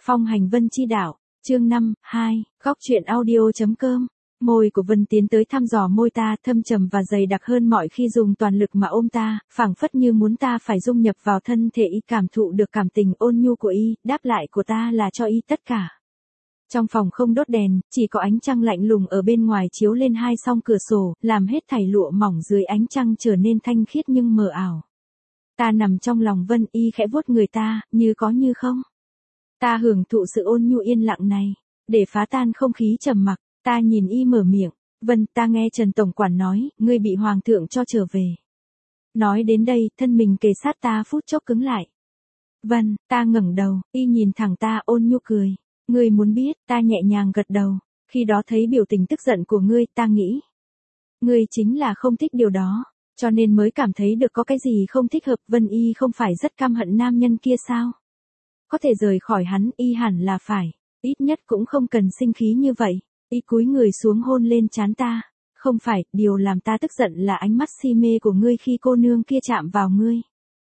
Phong hành vân chi đạo, chương 5, 2, góc truyện audio.com. Môi của Vân tiến tới thăm dò môi ta, thâm trầm và dày đặc hơn mọi khi, dùng toàn lực mà ôm ta, phảng phất như muốn ta phải dung nhập vào thân thể y, cảm thụ được cảm tình ôn nhu của y, đáp lại của ta là cho y tất cả. Trong phòng không đốt đèn, chỉ có ánh trăng lạnh lùng ở bên ngoài chiếu lên hai song cửa sổ, làm hết thảy lụa mỏng dưới ánh trăng trở nên thanh khiết nhưng mờ ảo. Ta nằm trong lòng Vân, y khẽ vuốt người ta, như có như không. Ta hưởng thụ sự ôn nhu yên lặng này, để phá tan không khí trầm mặc, ta nhìn y mở miệng, Vân, ta nghe Trần Tổng Quản nói, ngươi bị Hoàng thượng cho trở về. Nói đến đây, thân mình kề sát ta phút chốc cứng lại. Vân, ta ngẩng đầu, y nhìn thẳng ta ôn nhu cười. Ngươi muốn biết, ta nhẹ nhàng gật đầu, khi đó thấy biểu tình tức giận của ngươi, ta nghĩ. Ngươi chính là không thích điều đó, cho nên mới cảm thấy được có cái gì không thích hợp. Vân, y không phải rất căm hận nam nhân kia sao? Có thể rời khỏi hắn, y hẳn là phải, ít nhất cũng không cần sinh khí như vậy. Y cúi người xuống hôn lên trán ta. Không phải, điều làm ta tức giận là ánh mắt si mê của ngươi khi cô nương kia chạm vào ngươi.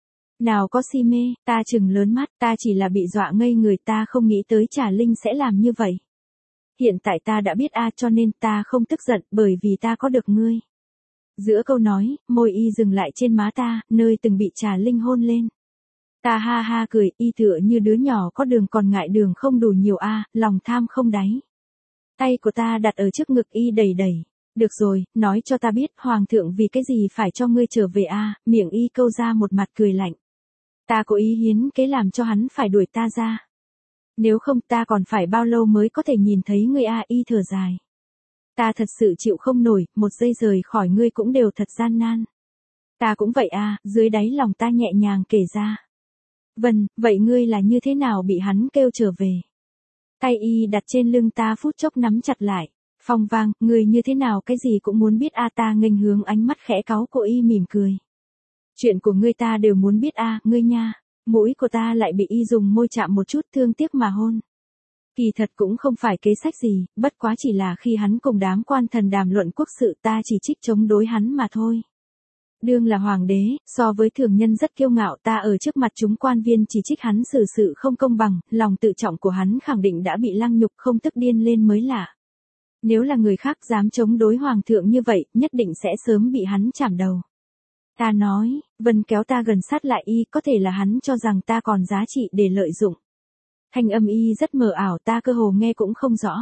Nào có si mê, ta trừng lớn mắt, ta chỉ là bị dọa ngây người, ta không nghĩ tới Trà Linh sẽ làm như vậy. Hiện tại ta đã biết cho nên ta không tức giận, bởi vì ta có được ngươi. Giữa câu nói, môi y dừng lại trên má ta, nơi từng bị Trà Linh hôn lên. Ta ha ha cười, y tựa như đứa nhỏ có đường còn ngại đường không đủ nhiều lòng tham không đáy. Tay của ta đặt ở trước ngực y đầy đầy. Được rồi, nói cho ta biết, Hoàng thượng vì cái gì phải cho ngươi trở về miệng y câu ra một mặt cười lạnh. Ta có ý hiến kế làm cho hắn phải đuổi ta ra. Nếu không ta còn phải bao lâu mới có thể nhìn thấy ngươi y thở dài. Ta thật sự chịu không nổi, một giây rời khỏi ngươi cũng đều thật gian nan. Ta cũng vậy dưới đáy lòng ta nhẹ nhàng kể ra. Vân, vậy ngươi là như thế nào bị hắn kêu trở về? Tay y đặt trên lưng ta phút chốc nắm chặt lại. Phong Vang, ngươi như thế nào cái gì cũng muốn biết ta nghênh hướng ánh mắt khẽ cáu của y mỉm cười. Chuyện của ngươi ta đều muốn biết ngươi nha. Mũi của ta lại bị y dùng môi chạm một chút, thương tiếc mà hôn. Kỳ thật cũng không phải kế sách gì, bất quá chỉ là khi hắn cùng đám quan thần đàm luận quốc sự, ta chỉ trích chống đối hắn mà thôi. Đương là hoàng đế, so với thường nhân rất kiêu ngạo, ta ở trước mặt chúng quan viên chỉ trích hắn xử sự không công bằng, lòng tự trọng của hắn khẳng định đã bị lăng nhục, không tức điên lên mới lạ. Nếu là người khác dám chống đối hoàng thượng như vậy, nhất định sẽ sớm bị hắn chảm đầu. Ta nói, Vân kéo ta gần sát lại y, có thể là hắn cho rằng ta còn giá trị để lợi dụng. Thanh âm y rất mờ ảo, ta cơ hồ nghe cũng không rõ.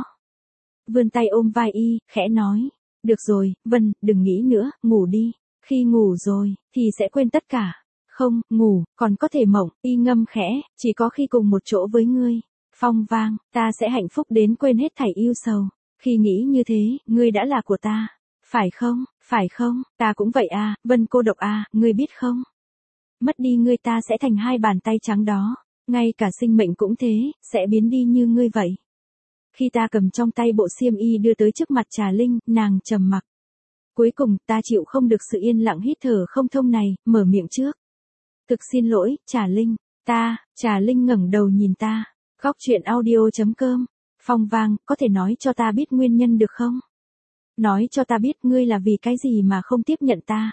Vươn tay ôm vai y, khẽ nói, được rồi, Vân, đừng nghĩ nữa, ngủ đi. Khi ngủ rồi, thì sẽ quên tất cả. Không, ngủ, còn có thể mộng, y ngâm khẽ, chỉ có khi cùng một chỗ với ngươi. Phong Vang, ta sẽ hạnh phúc đến quên hết thảy ưu sầu. Khi nghĩ như thế, ngươi đã là của ta. Phải không, ta cũng vậy Vân cô độc ngươi biết không? Mất đi ngươi ta sẽ thành hai bàn tay trắng đó, ngay cả sinh mệnh cũng thế, sẽ biến đi như ngươi vậy. Khi ta cầm trong tay bộ xiêm y đưa tới trước mặt Trà Linh, nàng trầm mặc. Cuối cùng, ta chịu không được sự yên lặng hít thở không thông này, mở miệng trước. Thực xin lỗi, Trà Linh, Trà Linh ngẩng đầu nhìn ta, góc truyện audio.com, Phong Vang, có thể nói cho ta biết nguyên nhân được không? Nói cho ta biết ngươi là vì cái gì mà không tiếp nhận ta.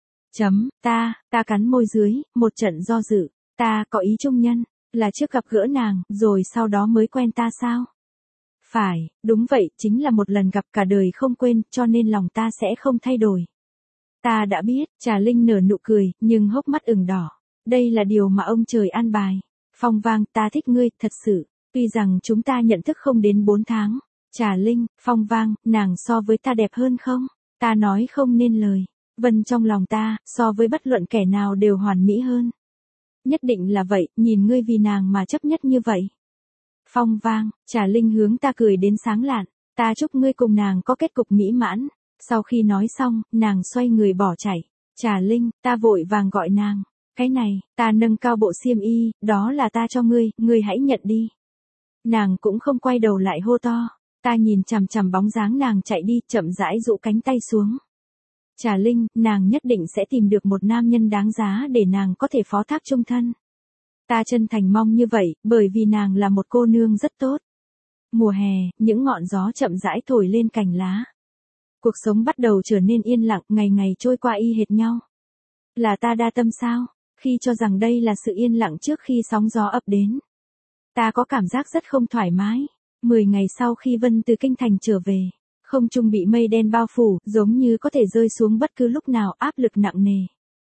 Ta cắn môi dưới, một trận do dự, ta có ý trung nhân, là trước gặp gỡ nàng, rồi sau đó mới quen ta sao? Phải, đúng vậy, chính là một lần gặp cả đời không quên, cho nên lòng ta sẽ không thay đổi. Ta đã biết, Trà Linh nở nụ cười, nhưng hốc mắt ửng đỏ. Đây là điều mà ông trời an bài. Phong Vang, ta thích ngươi, thật sự. Tuy rằng chúng ta nhận thức không đến 4 tháng. Trà Linh, Phong Vang, nàng so với ta đẹp hơn không? Ta nói không nên lời. Vân trong lòng ta, so với bất luận kẻ nào đều hoàn mỹ hơn. Nhất định là vậy, nhìn ngươi vì nàng mà chấp nhất như vậy. Phong Vang, Trà Linh hướng ta cười đến sáng lạn, ta chúc ngươi cùng nàng có kết cục mỹ mãn. Sau khi nói xong, nàng xoay người bỏ chạy. Trà Linh, ta vội vàng gọi nàng. Cái này, ta nâng cao bộ xiêm y, đó là ta cho ngươi, ngươi hãy nhận đi. Nàng cũng không quay đầu lại hô to. Ta nhìn chằm chằm bóng dáng nàng chạy đi, chậm rãi dụ cánh tay xuống. Trà Linh, nàng nhất định sẽ tìm được một nam nhân đáng giá để nàng có thể phó thác chung thân. Ta chân thành mong như vậy, bởi vì nàng là một cô nương rất tốt. Mùa hè, những ngọn gió chậm rãi thổi lên cành lá. Cuộc sống bắt đầu trở nên yên lặng, ngày ngày trôi qua y hệt nhau. Là ta đa tâm sao, khi cho rằng đây là sự yên lặng trước khi sóng gió ập đến. Ta có cảm giác rất không thoải mái. 10 ngày sau khi Vân từ kinh thành trở về, không trung bị mây đen bao phủ, giống như có thể rơi xuống bất cứ lúc nào, áp lực nặng nề.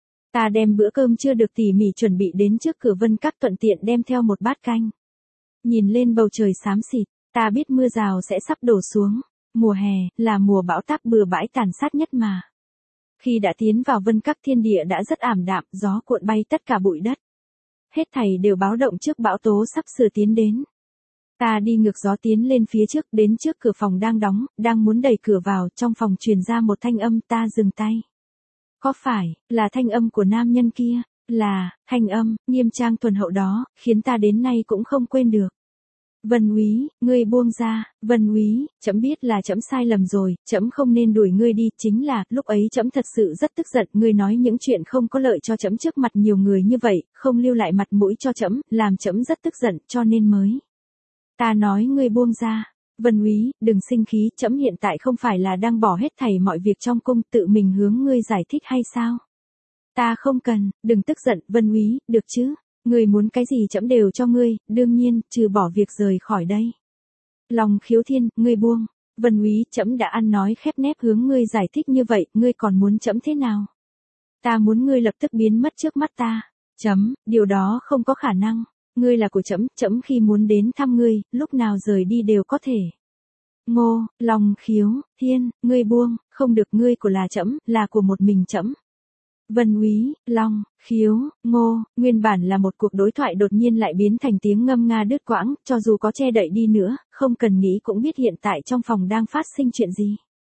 Ta đem bữa cơm chưa được tỉ mỉ chuẩn bị đến trước cửa Vân Các, thuận tiện đem theo một bát canh. Nhìn lên bầu trời xám xịt, ta biết mưa rào sẽ sắp đổ xuống. Mùa hè, là mùa bão táp bừa bãi tàn sát nhất mà. Khi đã tiến vào Vân Các, thiên địa đã rất ảm đạm, gió cuộn bay tất cả bụi đất. Hết thảy đều báo động trước bão tố sắp sửa tiến đến. Ta đi ngược gió tiến lên phía trước, đến trước cửa phòng đang đóng, đang muốn đẩy cửa vào, trong phòng truyền ra một thanh âm, ta dừng tay. Có phải, là thanh âm của nam nhân kia, là, thanh âm, nghiêm trang thuần hậu đó, khiến ta đến nay cũng không quên được. Vân úy, ngươi buông ra, Vân úy, trẫm biết là trẫm sai lầm rồi, trẫm không nên đuổi ngươi đi, chính là, lúc ấy trẫm thật sự rất tức giận, ngươi nói những chuyện không có lợi cho trẫm trước mặt nhiều người như vậy, không lưu lại mặt mũi cho trẫm, làm trẫm rất tức giận, cho nên mới. Ta nói ngươi buông ra. Vân úy, đừng sinh khí, trẫm hiện tại không phải là đang bỏ hết thảy mọi việc trong cung, tự mình hướng ngươi giải thích hay sao? Ta không cần, đừng tức giận, Vân úy, được chứ? Ngươi muốn cái gì trẫm đều cho ngươi, đương nhiên, trừ bỏ việc rời khỏi đây. Lòng Khiếu Thiên, ngươi buông. Vân úy, trẫm đã ăn nói khép nép hướng ngươi giải thích như vậy, ngươi còn muốn trẫm thế nào? Ta muốn ngươi lập tức biến mất trước mắt ta. Điều đó không có khả năng. Ngươi là của trẫm, trẫm khi muốn đến thăm ngươi, lúc nào rời đi đều có thể. Ngô, Lòng Khiếu Thiên, ngươi buông, không được, ngươi của là trẫm, là của một mình trẫm. Vân úy, Long, Khiếu, Ngô, nguyên bản là một cuộc đối thoại đột nhiên lại biến thành tiếng ngâm nga đứt quãng, cho dù có che đậy đi nữa, không cần nghĩ cũng biết hiện tại trong phòng đang phát sinh chuyện gì.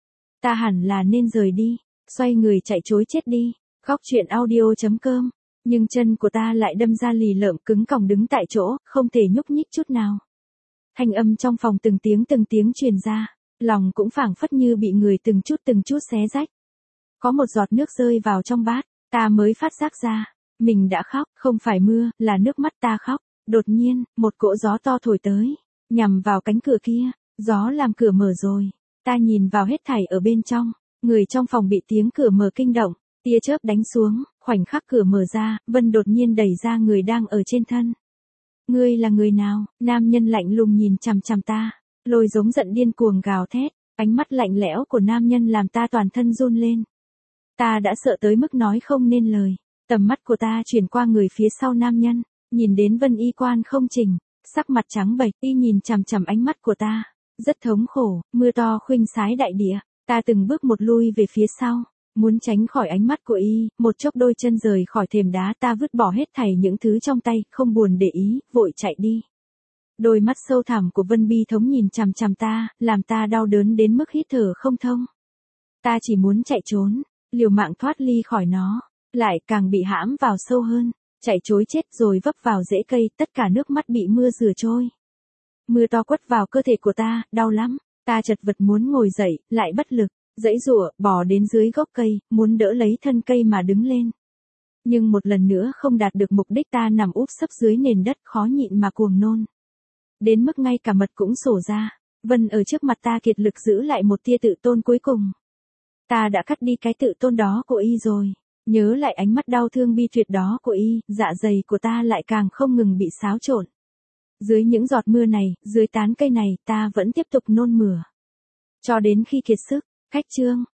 Ta hẳn là nên rời đi, xoay người chạy trối chết đi. Góc truyện audio.com. Nhưng chân của ta lại đâm ra lì lợm, cứng còng đứng tại chỗ, không thể nhúc nhích chút nào. Thanh âm trong phòng từng tiếng truyền ra, lòng cũng phảng phất như bị người từng chút xé rách. Có một giọt nước rơi vào trong bát, ta mới phát giác ra, mình đã khóc, không phải mưa, là nước mắt ta khóc. Đột nhiên, một cỗ gió to thổi tới, nhằm vào cánh cửa kia, gió làm cửa mở rồi. Ta nhìn vào hết thảy ở bên trong, người trong phòng bị tiếng cửa mở kinh động. Tia chớp đánh xuống, khoảnh khắc cửa mở ra, Vân đột nhiên đẩy ra người đang ở trên thân. Ngươi là người nào? Nam nhân lạnh lùng nhìn chằm chằm ta, lôi giống giận điên cuồng gào thét, ánh mắt lạnh lẽo của nam nhân làm ta toàn thân run lên. Ta đã sợ tới mức nói không nên lời, tầm mắt của ta chuyển qua người phía sau nam nhân, nhìn đến Vân y quan không chỉnh, sắc mặt trắng bệch, y nhìn chằm chằm ánh mắt của ta, rất thống khổ, mưa to khuynh sái đại địa, ta từng bước một lui về phía sau. Muốn tránh khỏi ánh mắt của y, một chốc đôi chân rời khỏi thềm đá, ta vứt bỏ hết thảy những thứ trong tay, không buồn để ý, vội chạy đi. Đôi mắt sâu thẳm của Vân bi thống nhìn chằm chằm ta, làm ta đau đớn đến mức hít thở không thông. Ta chỉ muốn chạy trốn, liều mạng thoát ly khỏi nó, lại càng bị hãm vào sâu hơn, chạy trối chết rồi vấp vào rễ cây, tất cả nước mắt bị mưa rửa trôi. Mưa to quất vào cơ thể của ta, đau lắm, ta chật vật muốn ngồi dậy, lại bất lực. Dãy giụa, bò đến dưới gốc cây, muốn đỡ lấy thân cây mà đứng lên. Nhưng một lần nữa không đạt được mục đích, ta nằm úp sấp dưới nền đất, khó nhịn mà cuồng nôn. Đến mức ngay cả mật cũng sổ ra. Vân ở trước mặt ta kiệt lực giữ lại một tia tự tôn cuối cùng. Ta đã cắt đi cái tự tôn đó của y rồi. Nhớ lại ánh mắt đau thương bi tuyệt đó của y, dạ dày của ta lại càng không ngừng bị xáo trộn. Dưới những giọt mưa này, dưới tán cây này, ta vẫn tiếp tục nôn mửa. Cho đến khi kiệt sức. Khách chương.